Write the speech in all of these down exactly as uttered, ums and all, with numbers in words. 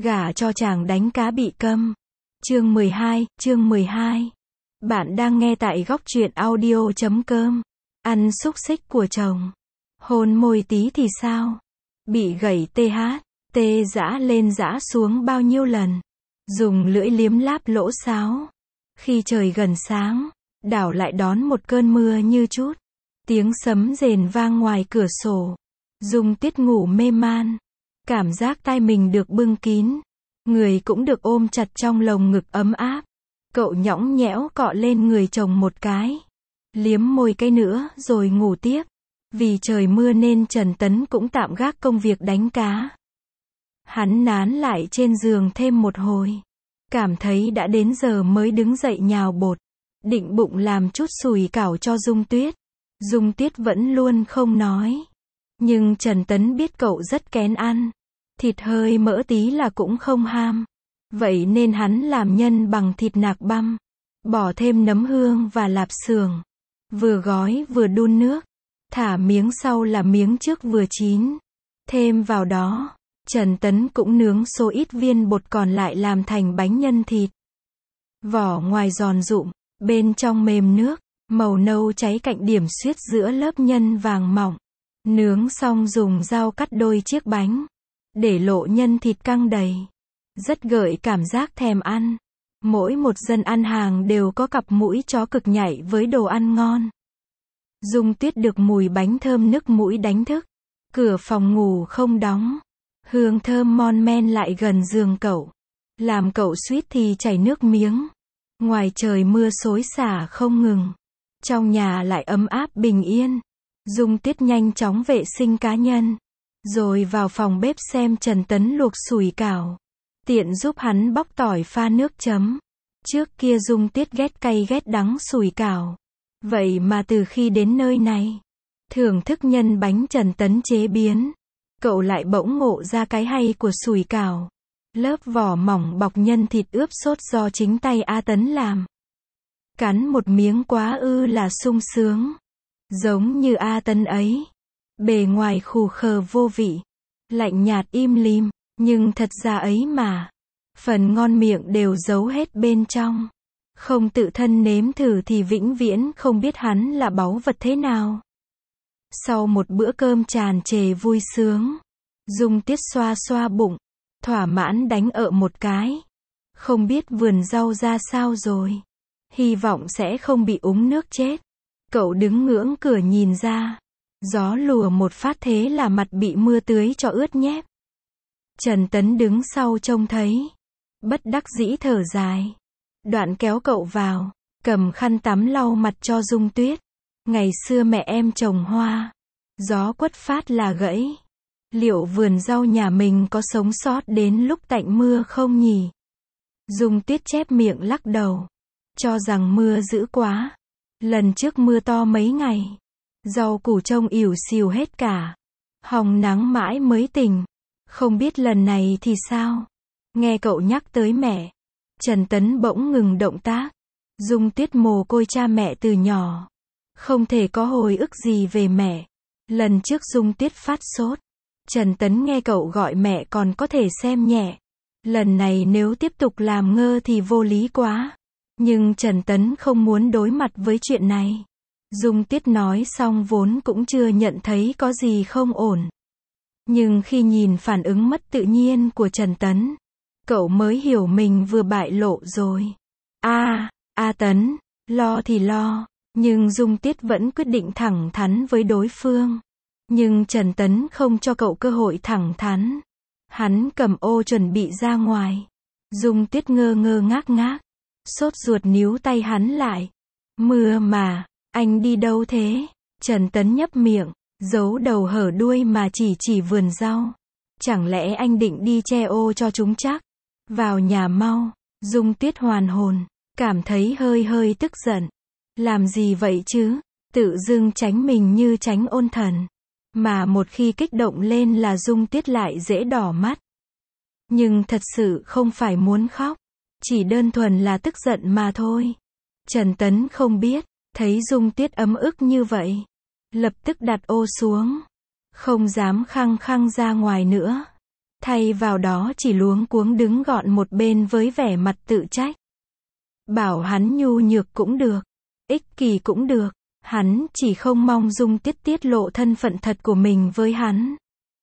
Gả cho chàng đánh cá bị câm. Chương mười hai, chương mười hai. Bạn đang nghe tại góc truyện audio chấm com. Ăn xúc xích của chồng. Hôn môi tí thì sao? Bị gẩy tê hát, tê giã lên giã xuống bao nhiêu lần. Dùng lưỡi liếm láp lỗ sáo. Khi trời gần sáng, đảo lại đón một cơn mưa như chút. Tiếng sấm rền vang ngoài cửa sổ. Dung Tuyết ngủ mê man. Cảm giác tai mình được bưng kín. Người cũng được ôm chặt trong lồng ngực ấm áp. Cậu nhõng nhẽo cọ lên người chồng một cái. Liếm môi cái nữa rồi ngủ tiếp. Vì trời mưa nên Trần Tấn cũng tạm gác công việc đánh cá. Hắn nán lại trên giường thêm một hồi. Cảm thấy đã đến giờ mới đứng dậy nhào bột. Định bụng làm chút sủi cảo cho Dung Tuyết. Dung Tuyết vẫn luôn không nói. Nhưng Trần Tấn biết cậu rất kén ăn. Thịt hơi mỡ tí là cũng không ham. Vậy nên hắn làm nhân bằng thịt nạc băm. Bỏ thêm nấm hương và lạp xưởng. Vừa gói vừa đun nước. Thả miếng sau là miếng trước vừa chín. Thêm vào đó, Trần Tấn cũng nướng số ít viên bột còn lại làm thành bánh nhân thịt. Vỏ ngoài giòn rụm, bên trong mềm nước, màu nâu cháy cạnh điểm xuyết giữa lớp nhân vàng mỏng. Nướng xong dùng dao cắt đôi chiếc bánh. Để lộ nhân thịt căng đầy. Rất gợi cảm giác thèm ăn. Mỗi một dân ăn hàng đều có cặp mũi chó cực nhạy với đồ ăn ngon. Dung Tuyết được mùi bánh thơm nức mũi đánh thức. Cửa phòng ngủ không đóng. Hương thơm mon men lại gần giường cậu. Làm cậu suýt thì chảy nước miếng. Ngoài trời mưa xối xả không ngừng. Trong nhà lại ấm áp bình yên. Dung Tuyết nhanh chóng vệ sinh cá nhân. Rồi vào phòng bếp xem Trần Tấn luộc sủi cảo. Tiện giúp hắn bóc tỏi pha nước chấm. Trước kia Dung Tuyết ghét cay ghét đắng sủi cảo. Vậy mà từ khi đến nơi này, thưởng thức nhân bánh Trần Tấn chế biến, cậu lại bỗng ngộ ra cái hay của sủi cảo. Lớp vỏ mỏng bọc nhân thịt ướp sốt do chính tay A Tấn làm. Cắn một miếng quá ư là sung sướng. Giống như A Tấn ấy. Bề ngoài khù khờ vô vị. Lạnh nhạt im lìm. Nhưng thật ra ấy mà. Phần ngon miệng đều giấu hết bên trong. Không tự thân nếm thử thì vĩnh viễn không biết hắn là báu vật thế nào. Sau một bữa cơm tràn trề vui sướng, Dung Tuyết xoa xoa bụng. Thỏa mãn đánh ợ một cái. Không biết vườn rau ra sao rồi. Hy vọng sẽ không bị úng nước chết. Cậu đứng ngưỡng cửa nhìn ra. Gió lùa một phát thế là mặt bị mưa tưới cho ướt nhép. Trần Tấn đứng sau trông thấy. Bất đắc dĩ thở dài. Đoạn kéo cậu vào. Cầm khăn tắm lau mặt cho Dung Tuyết. Ngày xưa mẹ em trồng hoa. Gió quất phát là gãy. Liệu vườn rau nhà mình có sống sót đến lúc tạnh mưa không nhỉ? Dung Tuyết chép miệng lắc đầu. Cho rằng mưa dữ quá. Lần trước mưa to mấy ngày. Rau củ trông ỉu xìu hết cả. Hòng nắng mãi mới tỉnh. Không biết lần này thì sao? Nghe cậu nhắc tới mẹ. Trần Tấn bỗng ngừng động tác. Dung Tuyết mồ côi cha mẹ từ nhỏ. Không thể có hồi ức gì về mẹ. Lần trước Dung Tuyết phát sốt. Trần Tấn nghe cậu gọi mẹ còn có thể xem nhẹ. Lần này nếu tiếp tục làm ngơ thì vô lý quá. Nhưng Trần Tấn không muốn đối mặt với chuyện này. Dung Tuyết nói xong vốn cũng chưa nhận thấy có gì không ổn. Nhưng khi nhìn phản ứng mất tự nhiên của Trần Tấn, cậu mới hiểu mình vừa bại lộ rồi. A, A Tấn, lo thì lo, nhưng Dung Tuyết vẫn quyết định thẳng thắn với đối phương. Nhưng Trần Tấn không cho cậu cơ hội thẳng thắn. Hắn cầm ô chuẩn bị ra ngoài. Dung Tuyết ngơ ngơ ngác ngác. Sốt ruột níu tay hắn lại. Mưa mà, anh đi đâu thế? Trần Tấn nhấp miệng, giấu đầu hở đuôi mà chỉ chỉ vườn rau. Chẳng lẽ anh định đi che ô cho chúng chắc? Vào nhà mau. Dung Tuyết hoàn hồn, cảm thấy hơi hơi tức giận. Làm gì vậy chứ? Tự dưng tránh mình như tránh ôn thần. Mà một khi kích động lên là Dung Tuyết lại dễ đỏ mắt. Nhưng thật sự không phải muốn khóc. Chỉ đơn thuần là tức giận mà thôi. Trần Tấn không biết. Thấy Dung Tuyết ấm ức như vậy. Lập tức đặt ô xuống. Không dám khăng khăng ra ngoài nữa. Thay vào đó chỉ luống cuống đứng gọn một bên với vẻ mặt tự trách. Bảo hắn nhu nhược cũng được, ích kỷ cũng được, hắn chỉ không mong Dung Tuyết tiết lộ thân phận thật của mình với hắn.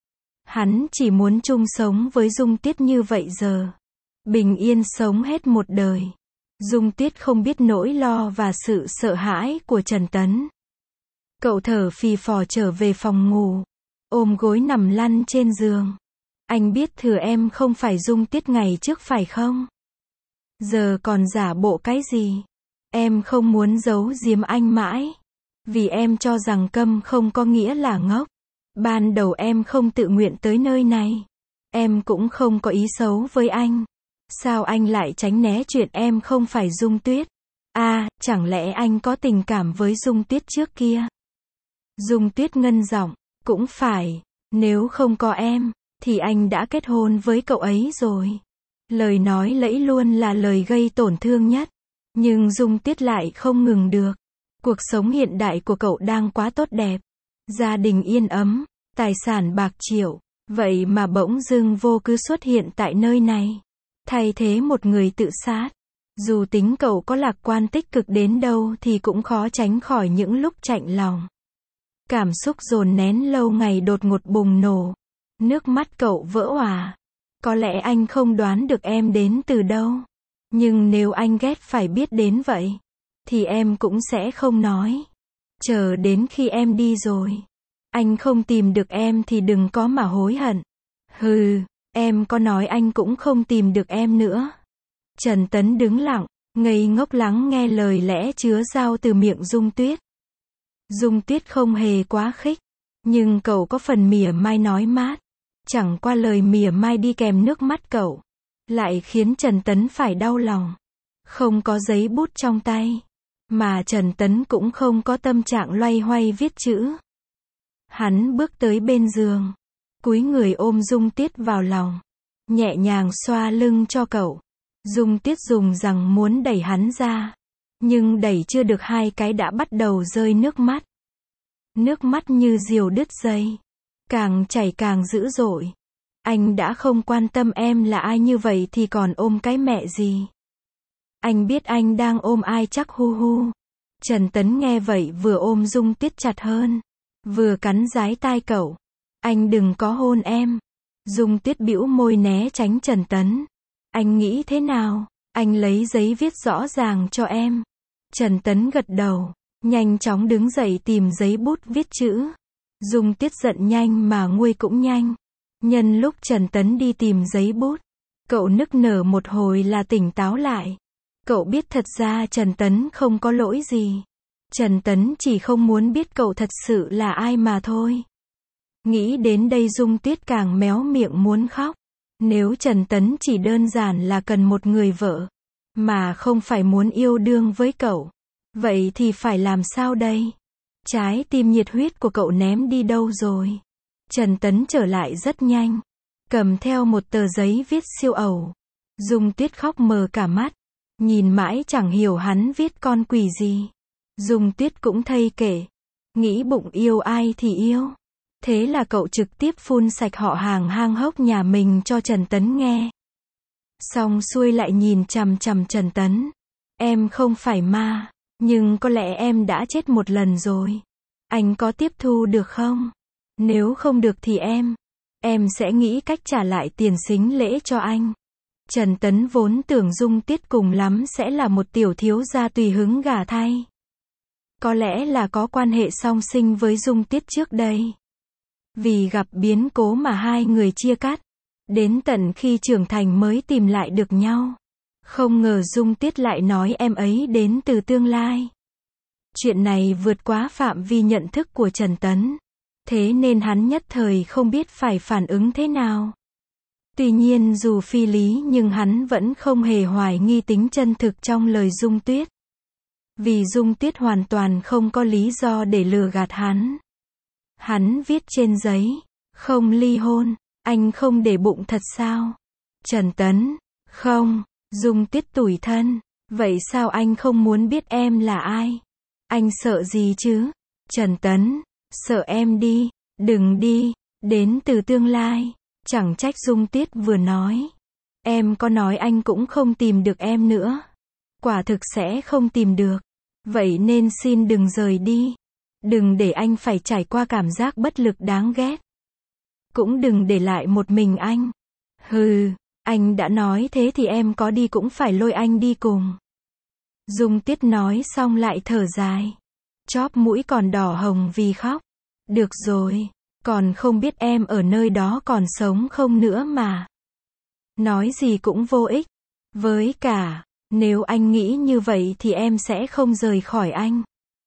Hắn chỉ muốn chung sống với Dung Tuyết như vậy giờ. Bình yên sống hết một đời. Dung Tuyết không biết nỗi lo và sự sợ hãi của Trần Tấn. Cậu thở phì phò trở về phòng ngủ, ôm gối nằm lăn trên giường. Anh biết thừa em không phải Dung Tuyết ngày trước phải không? Giờ còn giả bộ cái gì? Em không muốn giấu giếm anh mãi. Vì em cho rằng câm không có nghĩa là ngốc. Ban đầu em không tự nguyện tới nơi này. Em cũng không có ý xấu với anh. Sao anh lại tránh né chuyện em không phải Dung Tuyết? À, chẳng lẽ anh có tình cảm với Dung Tuyết trước kia? Dung Tuyết ngân giọng, cũng phải, nếu không có em, thì anh đã kết hôn với cậu ấy rồi. Lời nói lẫy luôn là lời gây tổn thương nhất. Nhưng Dung Tuyết lại không ngừng được. Cuộc sống hiện đại của cậu đang quá tốt đẹp. Gia đình yên ấm, tài sản bạc triệu. Vậy mà bỗng dưng vô cớ xuất hiện tại nơi này. Thay thế một người tự sát. Dù tính cậu có lạc quan tích cực đến đâu thì cũng khó tránh khỏi những lúc chạnh lòng. Cảm xúc dồn nén lâu ngày đột ngột bùng nổ. Nước mắt cậu vỡ òa. Có lẽ anh không đoán được em đến từ đâu. Nhưng nếu anh ghét phải biết đến vậy, thì em cũng sẽ không nói. Chờ đến khi em đi rồi, anh không tìm được em thì đừng có mà hối hận. Hừ, em có nói anh cũng không tìm được em nữa. Trần Tấn đứng lặng, ngây ngốc lắng nghe lời lẽ chứa dao từ miệng Dung Tuyết. Dung Tuyết không hề quá khích, nhưng cậu có phần mỉa mai nói mát. Chẳng qua lời mỉa mai đi kèm nước mắt cậu, lại khiến Trần Tấn phải đau lòng. Không có giấy bút trong tay, mà Trần Tấn cũng không có tâm trạng loay hoay viết chữ. Hắn bước tới bên giường, cúi người ôm Dung Tuyết vào lòng, nhẹ nhàng xoa lưng cho cậu. Dung Tuyết dùng rằng muốn đẩy hắn ra, nhưng đẩy chưa được hai cái đã bắt đầu rơi nước mắt. Nước mắt như diều đứt dây, càng chảy càng dữ dội. Anh đã không quan tâm em là ai như vậy thì còn ôm cái mẹ gì. Anh biết anh đang ôm ai chắc hu hu. Trần Tấn nghe vậy vừa ôm Dung Tuyết chặt hơn, vừa cắn dái tai cậu. Anh đừng có hôn em. Dung Tuyết bĩu môi né tránh Trần Tấn. Anh nghĩ thế nào? Anh lấy giấy viết rõ ràng cho em. Trần Tấn gật đầu, nhanh chóng đứng dậy tìm giấy bút viết chữ. Dung Tuyết giận nhanh mà nguôi cũng nhanh. Nhân lúc Trần Tấn đi tìm giấy bút, cậu nức nở một hồi là tỉnh táo lại. Cậu biết thật ra Trần Tấn không có lỗi gì. Trần Tấn chỉ không muốn biết cậu thật sự là ai mà thôi. Nghĩ đến đây Dung Tuyết càng méo miệng muốn khóc. Nếu Trần Tấn chỉ đơn giản là cần một người vợ, mà không phải muốn yêu đương với cậu, vậy thì phải làm sao đây? Trái tim nhiệt huyết của cậu ném đi đâu rồi? Trần Tấn trở lại rất nhanh, cầm theo một tờ giấy viết siêu ẩu. Dung Tuyết khóc mờ cả mắt, nhìn mãi chẳng hiểu hắn viết con quỷ gì. Dung Tuyết cũng thay kể, nghĩ bụng yêu ai thì yêu. Thế là cậu trực tiếp phun sạch họ hàng hang hốc nhà mình cho Trần Tấn nghe. Xong xuôi lại nhìn chằm chằm Trần Tấn. Em không phải ma, nhưng có lẽ em đã chết một lần rồi. Anh có tiếp thu được không? Nếu không được thì em, em sẽ nghĩ cách trả lại tiền sính lễ cho anh. Trần Tấn vốn tưởng Dung Tuyết cùng lắm sẽ là một tiểu thiếu gia tùy hứng gả thay. Có lẽ là có quan hệ song sinh với Dung Tuyết trước đây. Vì gặp biến cố mà hai người chia cắt. Đến tận khi trưởng thành mới tìm lại được nhau. Không ngờ Dung Tuyết lại nói em ấy đến từ tương lai. Chuyện này vượt quá phạm vi nhận thức của Trần Tấn. Thế nên hắn nhất thời không biết phải phản ứng thế nào. Tuy nhiên dù phi lý nhưng hắn vẫn không hề hoài nghi tính chân thực trong lời Dung Tuyết. Vì Dung Tuyết hoàn toàn không có lý do để lừa gạt hắn. Hắn viết trên giấy, không ly hôn, anh không để bụng thật sao? Trần Tấn, không. Dung Tuyết tủi thân, vậy sao anh không muốn biết em là ai? Anh sợ gì chứ? Trần Tấn, sợ em đi, đừng đi, đến từ tương lai. Chẳng trách Dung Tuyết vừa nói. Em có nói anh cũng không tìm được em nữa. Quả thực sẽ không tìm được. Vậy nên xin đừng rời đi. Đừng để anh phải trải qua cảm giác bất lực đáng ghét. Cũng đừng để lại một mình anh. Hừ, anh đã nói thế thì em có đi cũng phải lôi anh đi cùng. Dung Tuyết nói xong lại thở dài. Chóp mũi còn đỏ hồng vì khóc. Được rồi, còn không biết em ở nơi đó còn sống không nữa mà. Nói gì cũng vô ích. Với cả, nếu anh nghĩ như vậy thì em sẽ không rời khỏi anh.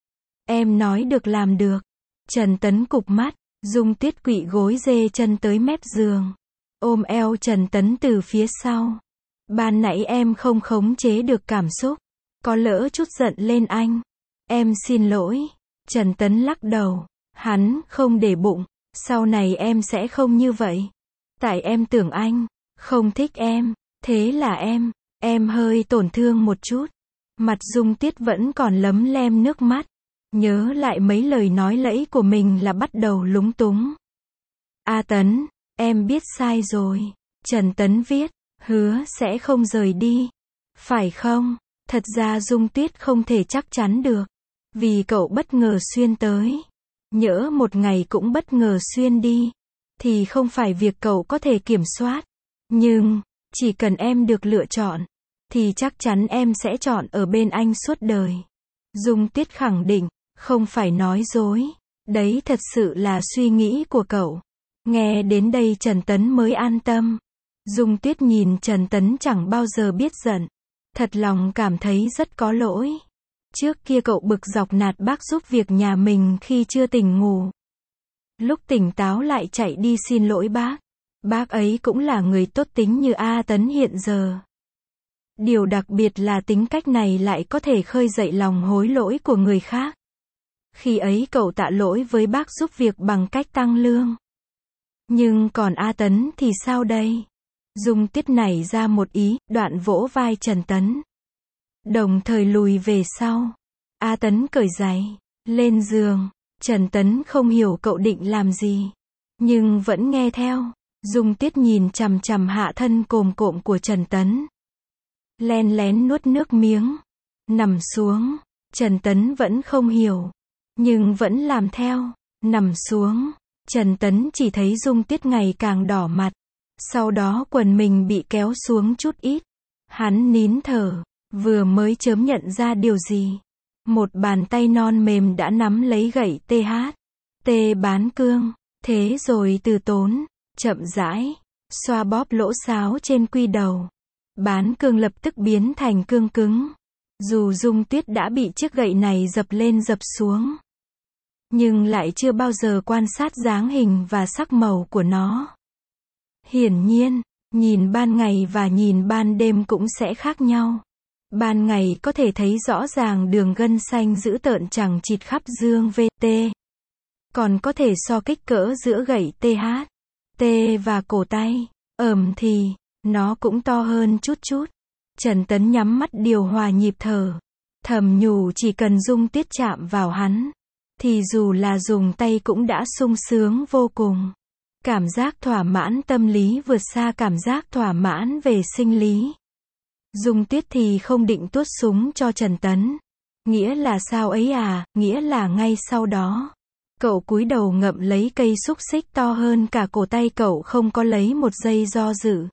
Em nói được làm được. Trần Tấn cụp mắt, Dung Tuyết quỵ gối dê chân tới mép giường. Ôm eo Trần Tấn từ phía sau. Ban nãy em không khống chế được cảm xúc. Có lỡ chút giận lên anh. Em xin lỗi. Trần Tấn lắc đầu. Hắn không để bụng. Sau này em sẽ không như vậy. Tại em tưởng anh không thích em. Thế là em, em hơi tổn thương một chút. Mặt Dung Tuyết vẫn còn lấm lem nước mắt. Nhớ lại mấy lời nói lẫy của mình là bắt đầu lúng túng. A Tấn, em biết sai rồi. Trần Tấn viết, hứa sẽ không rời đi. Phải không? Thật ra Dung Tuyết không thể chắc chắn được. Vì cậu bất ngờ xuyên tới. Nhỡ một ngày cũng bất ngờ xuyên đi. Thì không phải việc cậu có thể kiểm soát. Nhưng, chỉ cần em được lựa chọn. Thì chắc chắn em sẽ chọn ở bên anh suốt đời. Dung Tuyết khẳng định, không phải nói dối. Đấy thật sự là suy nghĩ của cậu. Nghe đến đây Trần Tấn mới an tâm. Dung Tuyết nhìn Trần Tấn chẳng bao giờ biết giận. Thật lòng cảm thấy rất có lỗi. Trước kia cậu bực dọc nạt bác giúp việc nhà mình khi chưa tỉnh ngủ. Lúc tỉnh táo lại chạy đi xin lỗi bác. Bác ấy cũng là người tốt tính như A Tấn hiện giờ. Điều đặc biệt là tính cách này lại có thể khơi dậy lòng hối lỗi của người khác. Khi ấy cậu tạ lỗi với bác giúp việc bằng cách tăng lương. Nhưng còn A Tấn thì sao đây? Dung Tuyết nảy ra một ý, đoạn vỗ vai Trần Tấn. Đồng thời lùi về sau. A Tấn cởi giày, lên giường. Trần Tấn không hiểu cậu định làm gì. Nhưng vẫn nghe theo. Dung Tuyết nhìn chằm chằm hạ thân cồm cộm của Trần Tấn. Len lén nuốt nước miếng. Nằm xuống. Trần Tấn vẫn không hiểu. Nhưng vẫn làm theo. Nằm xuống. Trần Tấn chỉ thấy Dung Tuyết ngày càng đỏ mặt. Sau đó quần mình bị kéo xuống chút ít. Hắn nín thở. Vừa mới chớm nhận ra điều gì. Một bàn tay non mềm đã nắm lấy gậy tê hát. Tê bán cương. Thế rồi từ tốn. Chậm rãi. Xoa bóp lỗ sáo trên quy đầu. Bán cương lập tức biến thành cương cứng. Dù Dung Tuyết đã bị chiếc gậy này dập lên dập xuống. Nhưng lại chưa bao giờ quan sát dáng hình và sắc màu của nó. Hiển nhiên, nhìn ban ngày và nhìn ban đêm cũng sẽ khác nhau. Ban ngày có thể thấy rõ ràng đường gân xanh dữ tợn chằng chịt khắp dương vê tê. Còn có thể so kích cỡ giữa gậy tê hát, T và cổ tay. Ẩm thì, nó cũng to hơn chút chút. Trần Tấn nhắm mắt điều hòa nhịp thở. Thầm nhủ chỉ cần Dung Tuyết chạm vào hắn. Thì dù là dùng tay cũng đã sung sướng vô cùng. Cảm giác thỏa mãn tâm lý vượt xa cảm giác thỏa mãn về sinh lý. Dung Tuyết thì không định tuốt súng cho Trần Tấn. Nghĩa là sao ấy à, nghĩa là ngay sau đó. Cậu cúi đầu ngậm lấy cây xúc xích to hơn cả cổ tay cậu không có lấy một giây do dự.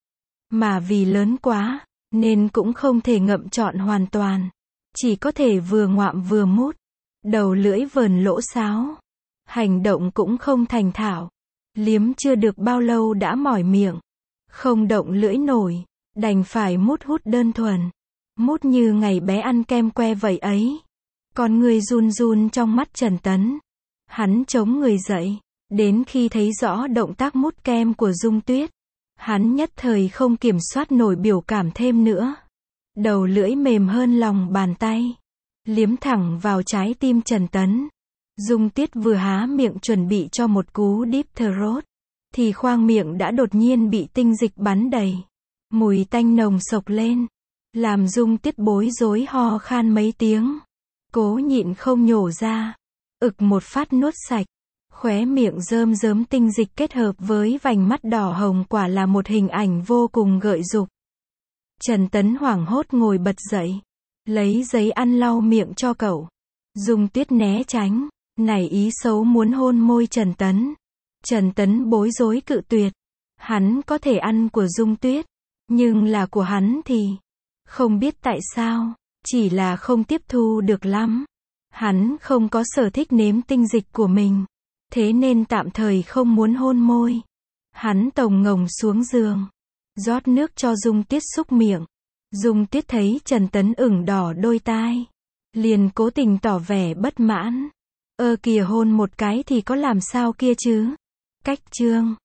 Mà vì lớn quá, nên cũng không thể ngậm trọn hoàn toàn. Chỉ có thể vừa ngoạm vừa mút. Đầu lưỡi vờn lỗ sáo. Hành động cũng không thành thạo. Liếm chưa được bao lâu đã mỏi miệng. Không động lưỡi nổi. Đành phải mút hút đơn thuần. Mút như ngày bé ăn kem que vậy ấy. Con người run run trong mắt Trần Tấn. Hắn chống người dậy. Đến khi thấy rõ động tác mút kem của Dung Tuyết. Hắn nhất thời không kiểm soát nổi biểu cảm thêm nữa. Đầu lưỡi mềm hơn lòng bàn tay. Liếm thẳng vào trái tim Trần Tấn. Dung Tuyết vừa há miệng chuẩn bị cho một cú deep throat. Thì khoang miệng đã đột nhiên bị tinh dịch bắn đầy. Mùi tanh nồng sộc lên. Làm Dung Tuyết bối rối ho khan mấy tiếng. Cố nhịn không nhổ ra. Ực một phát nuốt sạch. Khóe miệng rơm rớm tinh dịch kết hợp với vành mắt đỏ hồng quả là một hình ảnh vô cùng gợi dục. Trần Tấn hoảng hốt ngồi bật dậy. Lấy giấy ăn lau miệng cho cậu. Dung Tuyết né tránh. Nảy ý xấu muốn hôn môi Trần Tấn. Trần Tấn bối rối cự tuyệt. Hắn có thể ăn của Dung Tuyết. Nhưng là của hắn thì... Không biết tại sao. Chỉ là không tiếp thu được lắm. Hắn không có sở thích nếm tinh dịch của mình. Thế nên tạm thời không muốn hôn môi. Hắn tồng ngồng xuống giường. Rót nước cho Dung Tuyết xúc miệng. Dung Tuyết thấy Trần Tấn ửng đỏ đôi tai. Liền cố tình tỏ vẻ bất mãn. Ơ kìa hôn một cái thì có làm sao kia chứ. Cách chương.